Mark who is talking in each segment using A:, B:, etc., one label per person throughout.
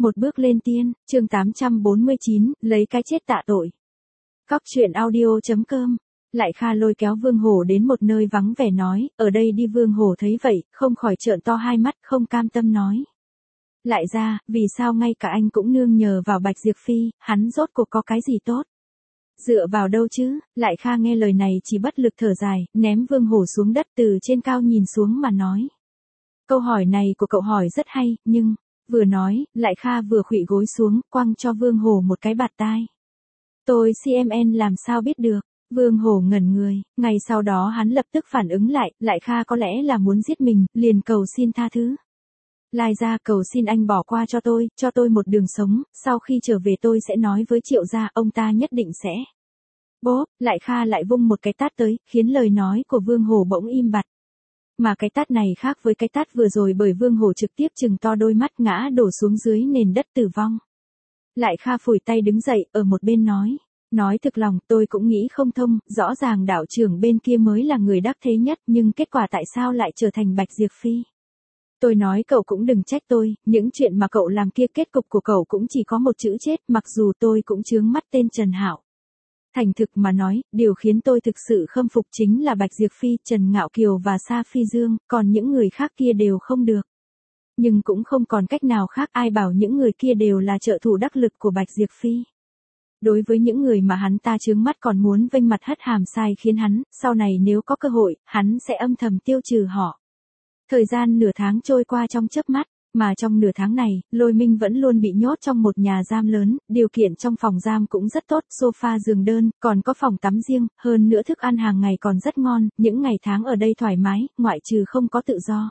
A: Một bước lên tiên, chương 849, lấy cái chết tạ tội. Cóc truyện audio.com. Lại Kha lôi kéo Vương Hổ đến một nơi vắng vẻ nói, ở đây đi. Vương Hổ thấy vậy, không khỏi trợn to hai mắt, không cam tâm nói. Lại ra, vì sao ngay cả anh cũng nương nhờ vào Bạch Diệp Phi, hắn rốt cuộc có cái gì tốt? Dựa vào đâu chứ? Lại Kha nghe lời này chỉ bất lực thở dài, ném Vương Hổ xuống đất, từ trên cao nhìn xuống mà nói. Câu hỏi này của cậu hỏi rất hay, nhưng... Vừa nói, Lại Kha vừa khuỵu gối xuống, quăng cho Vương Hổ một cái bạt tai. Tôi CMN làm sao biết được? Vương Hổ ngẩn người, ngày sau đó hắn lập tức phản ứng lại, Lại Kha có lẽ là muốn giết mình, liền cầu xin tha thứ. Lai ra cầu xin anh bỏ qua cho tôi một đường sống, sau khi trở về tôi sẽ nói với Triệu gia, ông ta nhất định sẽ. Bốp, Lại Kha lại vung một cái tát tới, khiến lời nói của Vương Hổ bỗng im bặt. Mà cái tát này khác với cái tát vừa rồi, bởi Vương Hổ trực tiếp trừng to đôi mắt, ngã đổ xuống dưới nền đất tử vong. Lại Kha phủi tay đứng dậy, ở một bên nói thực lòng, tôi cũng nghĩ không thông, rõ ràng đạo trưởng bên kia mới là người đắc thế nhất, nhưng kết quả tại sao lại trở thành Bạch Diệp Phi? Tôi nói cậu cũng đừng trách tôi, những chuyện mà cậu làm kia kết cục của cậu cũng chỉ có một chữ chết, mặc dù tôi cũng chướng mắt tên Trần Hạo. Thành thực mà nói, điều khiến tôi thực sự khâm phục chính là Bạch Diệp Phi, Trần Ngạo Kiều và Sa Phi Dương, còn những người khác kia đều không được. Nhưng cũng không còn cách nào khác, ai bảo những người kia đều là trợ thủ đắc lực của Bạch Diệp Phi. Đối với những người mà hắn ta chướng mắt còn muốn vênh mặt hất hàm sai khiến hắn, sau này nếu có cơ hội, hắn sẽ âm thầm tiêu trừ họ. Thời gian nửa tháng trôi qua trong chớp mắt. Mà trong nửa tháng này, Lôi Minh vẫn luôn bị nhốt trong một nhà giam lớn, điều kiện trong phòng giam cũng rất tốt, sofa giường đơn, còn có phòng tắm riêng, hơn nữa thức ăn hàng ngày còn rất ngon, những ngày tháng ở đây thoải mái, ngoại trừ không có tự do.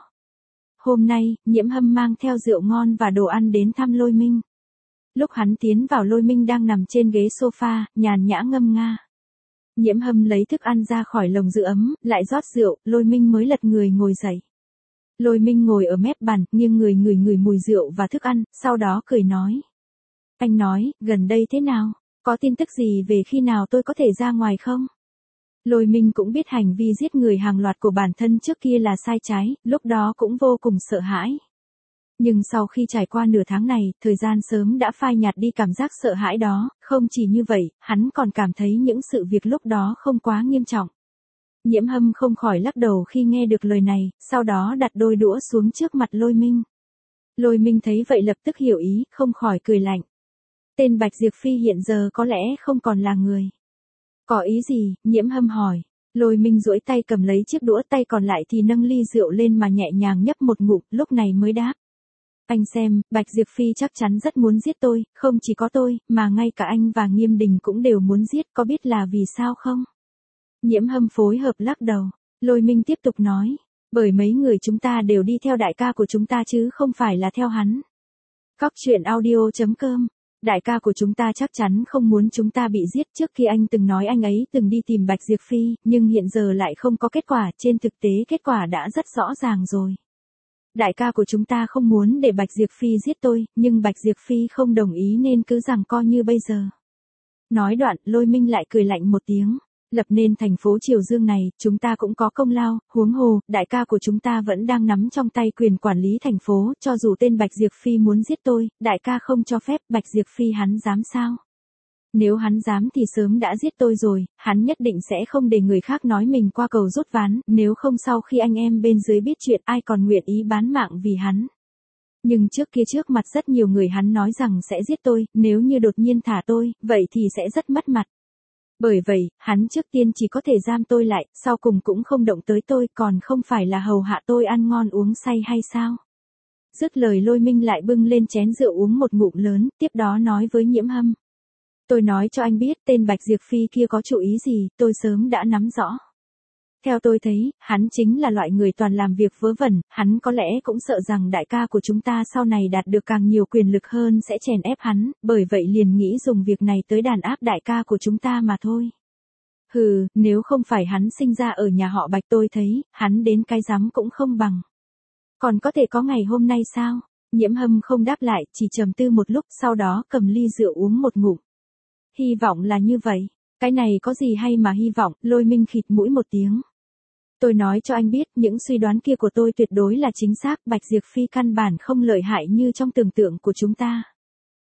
A: Hôm nay, Nhiễm Hâm mang theo rượu ngon và đồ ăn đến thăm Lôi Minh. Lúc hắn tiến vào, Lôi Minh đang nằm trên ghế sofa, nhàn nhã ngâm nga. Nhiễm Hâm lấy thức ăn ra khỏi lồng giữ ấm, lại rót rượu, Lôi Minh mới lật người ngồi dậy. Lôi Minh ngồi ở mép bàn, nghiêng người ngửi mùi rượu và thức ăn, sau đó cười nói. Anh nói, gần đây thế nào? Có tin tức gì về khi nào tôi có thể ra ngoài không? Lôi Minh cũng biết hành vi giết người hàng loạt của bản thân trước kia là sai trái, lúc đó cũng vô cùng sợ hãi. Nhưng sau khi trải qua nửa tháng này, thời gian sớm đã phai nhạt đi cảm giác sợ hãi đó, không chỉ như vậy, hắn còn cảm thấy những sự việc lúc đó không quá nghiêm trọng. Nhiễm Hâm không khỏi lắc đầu khi nghe được lời này, sau đó đặt đôi đũa xuống trước mặt Lôi Minh. Lôi Minh thấy vậy lập tức hiểu ý, không khỏi cười lạnh. Tên Bạch Diệp Phi hiện giờ có lẽ không còn là người. Có ý gì? Nhiễm Hâm hỏi. Lôi Minh duỗi tay cầm lấy chiếc đũa, tay còn lại thì nâng ly rượu lên mà nhẹ nhàng nhấp một ngụm, lúc này mới đáp. Anh xem, Bạch Diệp Phi chắc chắn rất muốn giết tôi, không chỉ có tôi, mà ngay cả anh và Nghiêm Đình cũng đều muốn giết, có biết là vì sao không? Nhiễm Hâm phối hợp lắc đầu. Lôi Minh tiếp tục nói. Bởi mấy người chúng ta đều đi theo đại ca của chúng ta chứ không phải là theo hắn. Cóc truyện audio.com. Đại ca của chúng ta chắc chắn không muốn chúng ta bị giết, trước khi anh từng nói anh ấy từng đi tìm Bạch Diệp Phi, nhưng hiện giờ lại không có kết quả, trên thực tế kết quả đã rất rõ ràng rồi. Đại ca của chúng ta không muốn để Bạch Diệp Phi giết tôi, nhưng Bạch Diệp Phi không đồng ý nên cứ giằng co như bây giờ. Nói đoạn, Lôi Minh lại cười lạnh một tiếng. Lập nên thành phố Triều Dương này, chúng ta cũng có công lao, huống hồ, đại ca của chúng ta vẫn đang nắm trong tay quyền quản lý thành phố, cho dù tên Bạch Diệp Phi muốn giết tôi, đại ca không cho phép, Bạch Diệp Phi hắn dám sao? Nếu hắn dám thì sớm đã giết tôi rồi, hắn nhất định sẽ không để người khác nói mình qua cầu rút ván, nếu không sau khi anh em bên dưới biết chuyện ai còn nguyện ý bán mạng vì hắn. Nhưng trước kia trước mặt rất nhiều người hắn nói rằng sẽ giết tôi, nếu như đột nhiên thả tôi, vậy thì sẽ rất mất mặt. Bởi vậy, hắn trước tiên chỉ có thể giam tôi lại, sau cùng cũng không động tới tôi, còn không phải là hầu hạ tôi ăn ngon uống say hay sao? Dứt lời, Lôi Minh lại bưng lên chén rượu uống một ngụm lớn, tiếp đó nói với Nhiễm Hâm. Tôi nói cho anh biết, tên Bạch Diệp Phi kia có chủ ý gì, tôi sớm đã nắm rõ. Theo tôi thấy, hắn chính là loại người toàn làm việc vớ vẩn, hắn có lẽ cũng sợ rằng đại ca của chúng ta sau này đạt được càng nhiều quyền lực hơn sẽ chèn ép hắn, bởi vậy liền nghĩ dùng việc này tới đàn áp đại ca của chúng ta mà thôi. Hừ, nếu không phải hắn sinh ra ở nhà họ Bạch, tôi thấy, hắn đến cái rắm cũng không bằng. Còn có thể có ngày hôm nay sao? Nhiễm Hâm không đáp lại, chỉ trầm tư một lúc, sau đó cầm ly rượu uống một ngụm. Hy vọng là như vậy. Cái này có gì hay mà hy vọng? Lôi Minh khịt mũi một tiếng. Tôi nói cho anh biết, những suy đoán kia của tôi tuyệt đối là chính xác, Bạch Diệp Phi căn bản không lợi hại như trong tưởng tượng của chúng ta.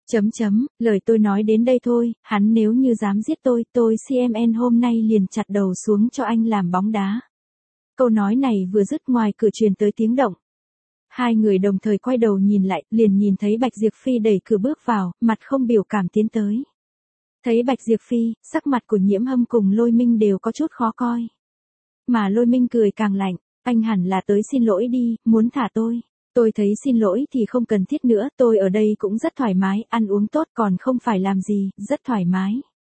A: Lời tôi nói đến đây thôi, hắn nếu như dám giết tôi CMN hôm nay liền chặt đầu xuống cho anh làm bóng đá. Câu nói này vừa dứt ngoài cửa truyền tới tiếng động. Hai người đồng thời quay đầu nhìn lại, liền nhìn thấy Bạch Diệp Phi đẩy cửa bước vào, mặt không biểu cảm tiến tới. Thấy Bạch Diệp Phi, sắc mặt của Nhiễm Hâm cùng Lôi Minh đều có chút khó coi. Mà Lôi Minh cười càng lạnh, anh hẳn là tới xin lỗi đi, muốn thả tôi. Tôi thấy xin lỗi thì không cần thiết nữa, tôi ở đây cũng rất thoải mái, ăn uống tốt còn không phải làm gì, rất thoải mái.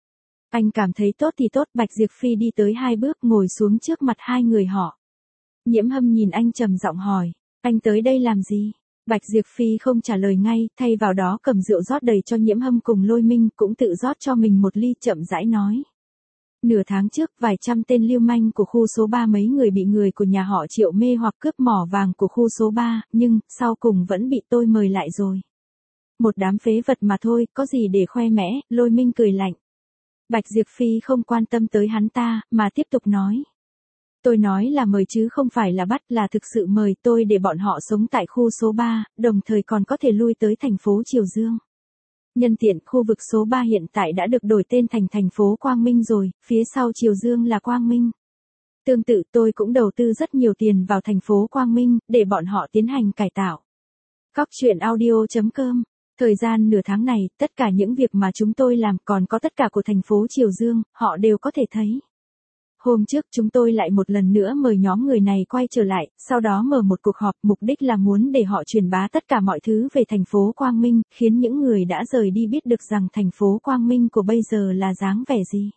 A: Anh cảm thấy tốt thì tốt, Bạch Diệp Phi đi tới 2 bước ngồi xuống trước mặt hai người họ. Nhiễm Hâm nhìn anh trầm giọng hỏi, anh tới đây làm gì? Bạch Diệp Phi không trả lời ngay, thay vào đó cầm rượu rót đầy cho Nhiễm Hâm cùng Lôi Minh, cũng tự rót cho mình một ly chậm rãi nói. Nửa tháng trước, vài trăm tên lưu manh của khu số 3 mấy người bị người của nhà họ Triệu mê hoặc cướp mỏ vàng của khu số 3, nhưng, sau cùng vẫn bị tôi mời lại rồi. Một đám phế vật mà thôi, có gì để khoe mẽ, Lôi Minh cười lạnh. Bạch Diệp Phi không quan tâm tới hắn ta, mà tiếp tục nói. Tôi nói là mời chứ không phải là bắt, là thực sự mời tôi để bọn họ sống tại khu số 3, đồng thời còn có thể lui tới thành phố Triều Dương. Nhân tiện, khu vực số 3 hiện tại đã được đổi tên thành thành phố Quang Minh rồi, phía sau Triều Dương là Quang Minh. Tương tự tôi cũng đầu tư rất nhiều tiền vào thành phố Quang Minh, để bọn họ tiến hành cải tạo. Cóc truyện audio.com. Thời gian nửa tháng này, tất cả những việc mà chúng tôi làm còn có tất cả của thành phố Triều Dương, họ đều có thể thấy. Hôm trước chúng tôi lại một lần nữa mời nhóm người này quay trở lại, sau đó mở một cuộc họp, mục đích là muốn để họ truyền bá tất cả mọi thứ về thành phố Quang Minh, khiến những người đã rời đi biết được rằng thành phố Quang Minh của bây giờ là dáng vẻ gì.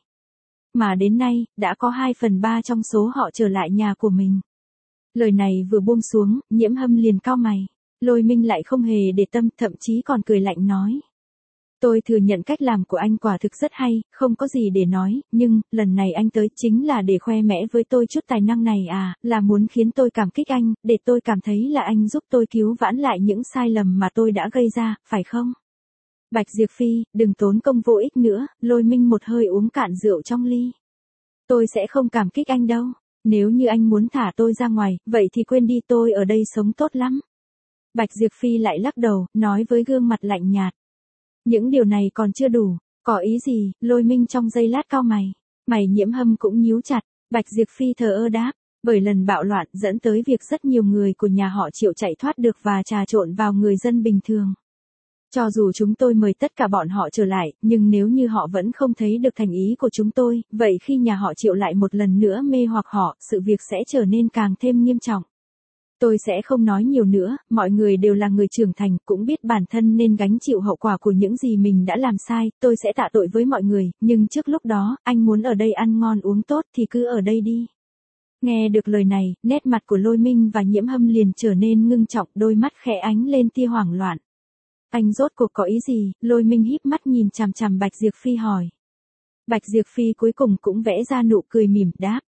A: Mà đến nay, đã có 2/3 trong số họ trở lại nhà của mình. Lời này vừa buông xuống, Nhiễm Hâm liền cau mày. Lôi Minh lại không hề để tâm, thậm chí còn cười lạnh nói. Tôi thừa nhận cách làm của anh quả thực rất hay, không có gì để nói, nhưng, lần này anh tới chính là để khoe mẽ với tôi chút tài năng này à, là muốn khiến tôi cảm kích anh, để tôi cảm thấy là anh giúp tôi cứu vãn lại những sai lầm mà tôi đã gây ra, phải không? Bạch Diệp Phi, đừng tốn công vô ích nữa, Lôi Minh một hơi uống cạn rượu trong ly. Tôi sẽ không cảm kích anh đâu, nếu như anh muốn thả tôi ra ngoài, vậy thì quên đi, tôi ở đây sống tốt lắm. Bạch Diệp Phi lại lắc đầu, nói với gương mặt lạnh nhạt. Những điều này còn chưa đủ, có ý gì? Lôi Minh trong giây lát cau mày. Mày Nhiễm Hâm cũng nhíu chặt, Bạch Diệp Phi thờ ơ đáp, bởi lần bạo loạn dẫn tới việc rất nhiều người của nhà họ Triệu chạy thoát được và trà trộn vào người dân bình thường. Cho dù chúng tôi mời tất cả bọn họ trở lại, nhưng nếu như họ vẫn không thấy được thành ý của chúng tôi, vậy khi nhà họ Triệu lại một lần nữa mê hoặc họ, sự việc sẽ trở nên càng thêm nghiêm trọng. Tôi sẽ không nói nhiều nữa, mọi người đều là người trưởng thành, cũng biết bản thân nên gánh chịu hậu quả của những gì mình đã làm sai, tôi sẽ tạ tội với mọi người, nhưng trước lúc đó, anh muốn ở đây ăn ngon uống tốt thì cứ ở đây đi. Nghe được lời này, nét mặt của Lôi Minh và Nhiễm Hâm liền trở nên ngưng trọng, đôi mắt khẽ ánh lên tia hoảng loạn. Anh rốt cuộc có ý gì? Lôi Minh híp mắt nhìn chằm chằm Bạch Diệp Phi hỏi. Bạch Diệp Phi cuối cùng cũng vẽ ra nụ cười mỉm đáp.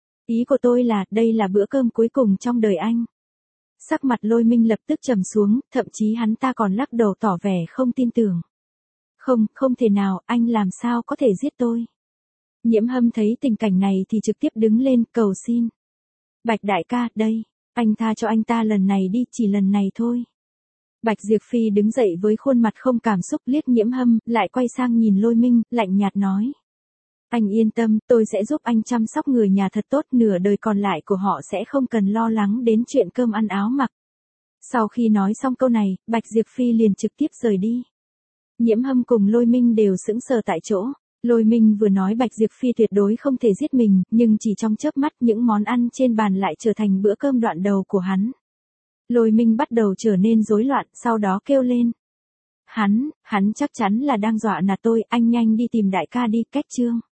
A: Ý của tôi là, đây là bữa cơm cuối cùng trong đời anh. Sắc mặt Lôi Minh lập tức trầm xuống, thậm chí hắn ta còn lắc đầu tỏ vẻ không tin tưởng. Không thể nào, anh làm sao có thể giết tôi. Nhiễm Hâm thấy tình cảnh này thì trực tiếp đứng lên, cầu xin. Bạch đại ca, đây, anh tha cho anh ta lần này đi, chỉ lần này thôi. Bạch Diệp Phi đứng dậy với khuôn mặt không cảm xúc, liếc Nhiễm Hâm, lại quay sang nhìn Lôi Minh, lạnh nhạt nói. Anh yên tâm, tôi sẽ giúp anh chăm sóc người nhà thật tốt, nửa đời còn lại của họ sẽ không cần lo lắng đến chuyện cơm ăn áo mặc. Sau khi nói xong câu này, Bạch Diệp Phi liền trực tiếp rời đi. Nhiễm Hâm cùng Lôi Minh đều sững sờ tại chỗ. Lôi Minh vừa nói Bạch Diệp Phi tuyệt đối không thể giết mình, nhưng chỉ trong chớp mắt những món ăn trên bàn lại trở thành bữa cơm đoạn đầu của hắn. Lôi Minh bắt đầu trở nên rối loạn, sau đó kêu lên. Hắn chắc chắn là đang dọa nạt tôi, anh nhanh đi tìm đại ca đi, cách chương.